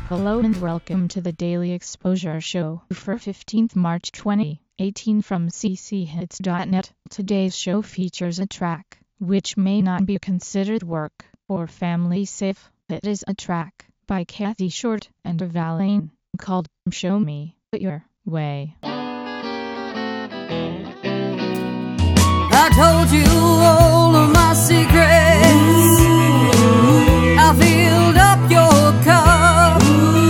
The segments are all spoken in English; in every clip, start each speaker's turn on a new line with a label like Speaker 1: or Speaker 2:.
Speaker 1: Hello and welcome to the Daily Exposure Show for 15th March 2018 from cchits.net. Today's show features a track which may not be considered work or family safe. It is a track by Kathy Short and Valane called Show Me Your Way.
Speaker 2: I told you all of my secrets. I filled up your cup.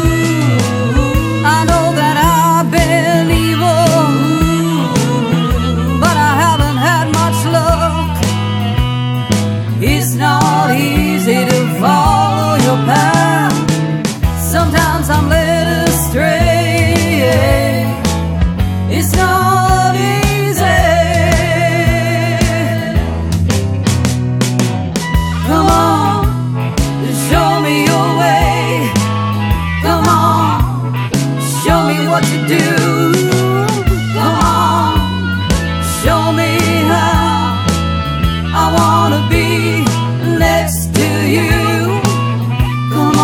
Speaker 2: I know that I've been evil, but I haven't had much luck. It's not easy to follow your path. Sometimes I'm led astray. It's not easy. Come on, show me your way. Come on, show me what you do. Come on, show me how I wanna be next to you. Come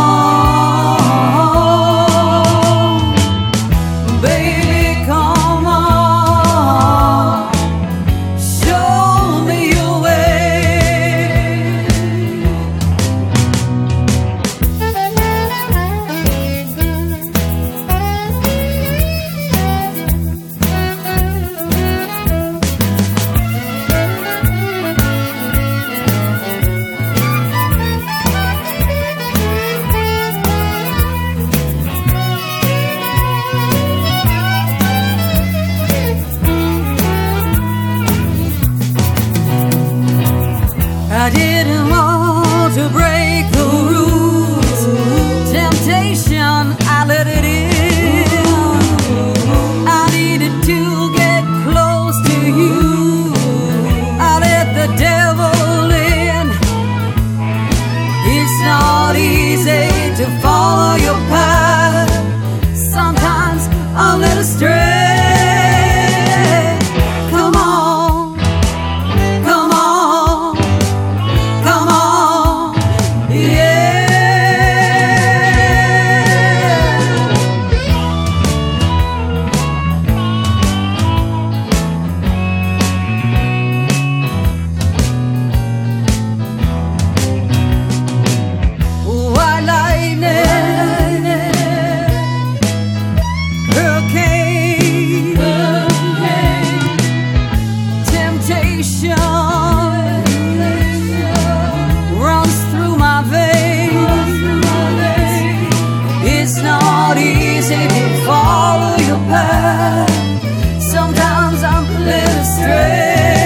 Speaker 2: on, baby, come on, show me your way. I didn't want to break the rules. Temptation, I let it in. I needed to get close to you. I let the devil in. It's not easy to follow your path. Sometimes I'm led astray. Come on, come on, come on, yeah. White lightning, hurricane, temptation runs through my veins. It's not easy to follow your path. Sometimes I'm led astray.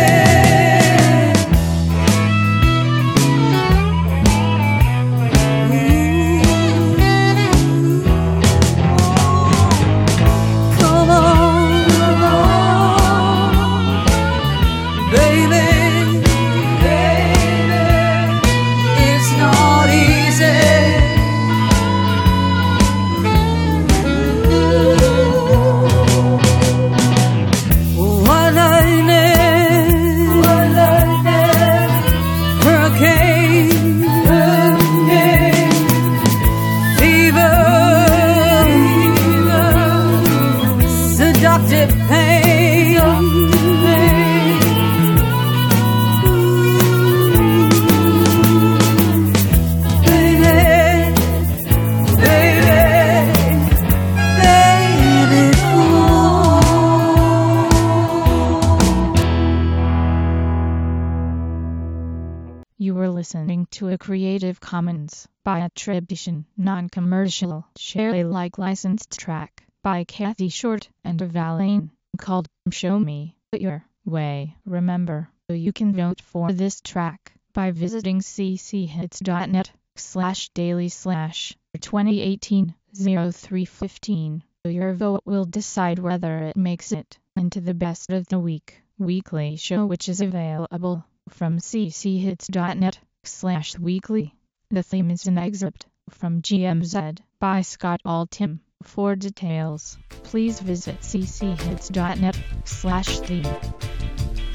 Speaker 2: Come on, baby, baby, it's not easy. White lightning, hurricane, fever, seductive pain. Baby, baby, baby, come on.
Speaker 1: You were listening to a Creative Commons by attribution, non-commercial, share Alike licensed track by Kathy Short and Valane called Show Me Your Way. Remember, you can vote for this track by visiting cchits.net/daily/2018-0315. Your vote will decide whether it makes it into the Best of the Week weekly show, which is available from cchits.net/weekly. The theme is an excerpt from GMZ by Scott Altham. For details, please visit cchits.net/theme.